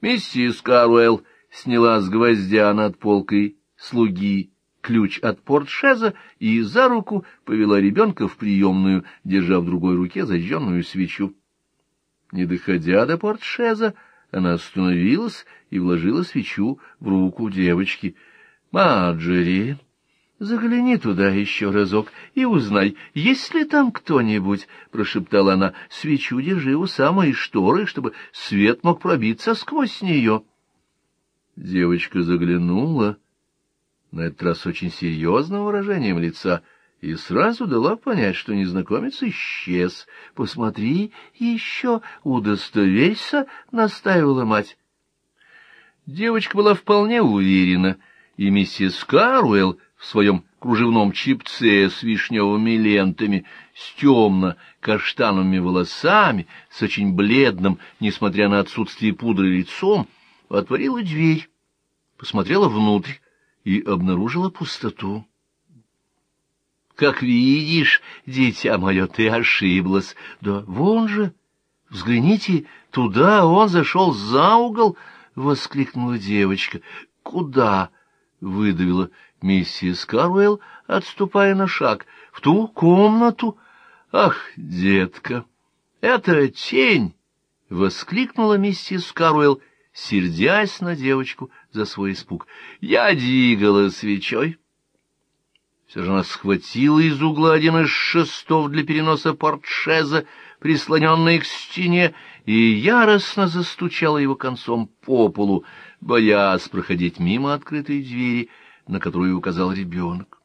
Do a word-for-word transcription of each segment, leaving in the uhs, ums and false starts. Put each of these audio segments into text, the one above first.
Миссис Каруэлл сняла с гвоздя над полкой слуги ключ от портшеза и за руку повела ребенка в приемную, держа в другой руке зажженную свечу. Не доходя до портшеза, она остановилась и вложила свечу в руку девочки. — Марджери, загляни туда еще разок и узнай, есть ли там кто-нибудь, — прошептала она. — Свечу держи у самой шторы, чтобы свет мог пробиться сквозь нее. Девочка заглянула, на этот раз очень серьезным выражением лица, и сразу дала понять, что незнакомец исчез. — Посмотри еще, удостоверься, — настаивала мать. Девочка была вполне уверена, и миссис Каруэлл в своем кружевном чепце с вишневыми лентами, с темно-каштановыми волосами, с очень бледным, несмотря на отсутствие пудры, лицом, отворила дверь, посмотрела внутрь и обнаружила пустоту. — Как видишь, дитя мое, ты ошиблась. — Да вон же, взгляните, туда он зашел за угол, — воскликнула девочка. — Куда? — выдавила миссис Каруэлл, отступая на шаг. — В ту комнату. — Ах, детка, это тень! — воскликнула миссис Каруэлл, сердясь на девочку за свой испуг. — Я двигала свечой. Все же она схватила из угла один из шестов для переноса портшеза, прислоненный к стене, и яростно застучала его концом по полу, боясь проходить мимо открытой двери, на которую указал ребенок.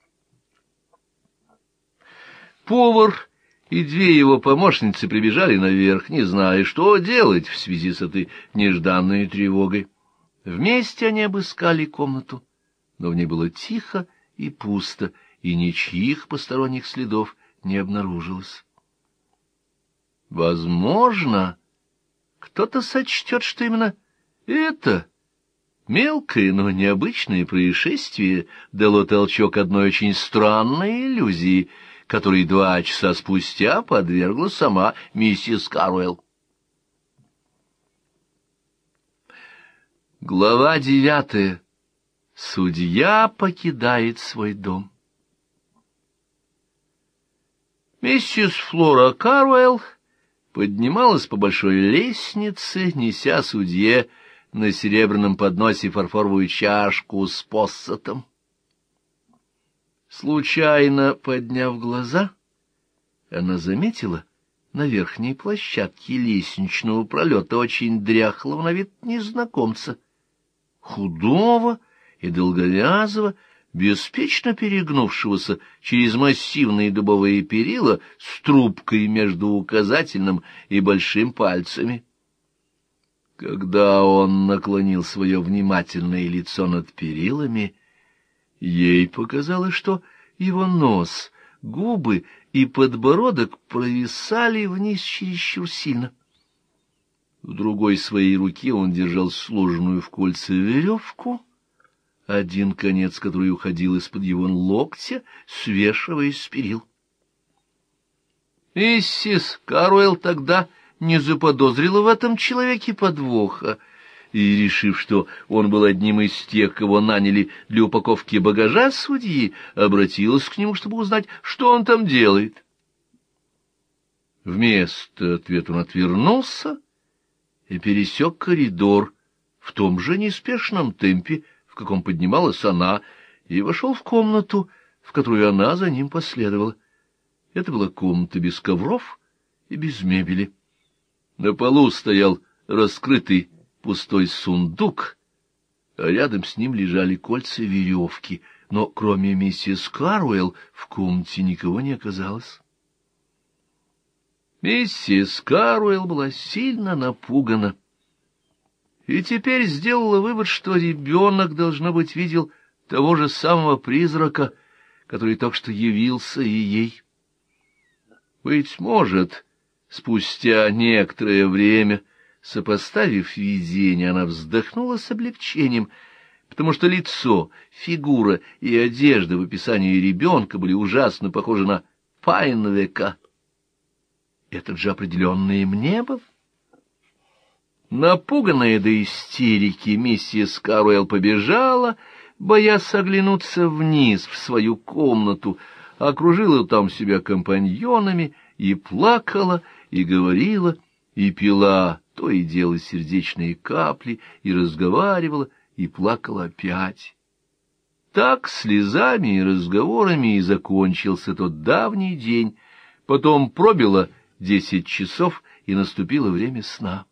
Повар и две его помощницы прибежали наверх, не зная, что делать в связи с этой нежданной тревогой. Вместе они обыскали комнату, но в ней было тихо и пусто, и ничьих посторонних следов не обнаружилось. Возможно, кто-то сочтет, что именно это мелкое, но необычное происшествие дало толчок одной очень странной иллюзии, которой два часа спустя подвергла сама миссис Каруэлл. Глава девятая. Судья покидает свой дом. Миссис Флора Каруэлл поднималась по большой лестнице, неся судье на серебряном подносе фарфоровую чашку с поссатом. Случайно подняв глаза, она заметила на верхней площадке лестничного пролета очень дряхлого на вид незнакомца, худого и долговязого, беспечно перегнувшегося через массивные дубовые перила с трубкой между указательным и большим пальцами. Когда он наклонил свое внимательное лицо над перилами, ей показалось, что его нос, губы и подбородок провисали вниз чересчур сильно. В другой своей руке он держал сложенную в кольца веревку, один конец которой уходил из-под его локтя, свешиваясь с перил. Миссис Каруэлл тогда не заподозрила в этом человеке подвоха, и, решив, что он был одним из тех, кого наняли для упаковки багажа судьи, обратилась к нему, чтобы узнать, что он там делает. Вместо ответа он отвернулся и пересек коридор в том же неспешном темпе, в каком поднималась она, и вошел в комнату, в которую она за ним последовала. Это была комната без ковров и без мебели. На полу стоял раскрытый пустой сундук, а рядом с ним лежали кольца веревки, но кроме миссис Каруэлл в комнате никого не оказалось. Миссис Каруэлл была сильно напугана и теперь сделала вывод, что ребенок, должно быть, видел того же самого призрака, который только что явился и ей. Быть может, спустя некоторое время, сопоставив видение, она вздохнула с облегчением, потому что лицо, фигура и одежда в описании ребенка были ужасно похожи на Пайнвека. Этот же определенно им не был. Напуганная до истерики, миссис Каруэлл побежала, боясь оглянуться вниз в свою комнату, окружила там себя компаньонами и плакала, и говорила, и пила то и дело сердечные капли, и разговаривала, и плакала опять. Так слезами и разговорами и закончился тот давний день. Потом пробило десять часов, и наступило время сна.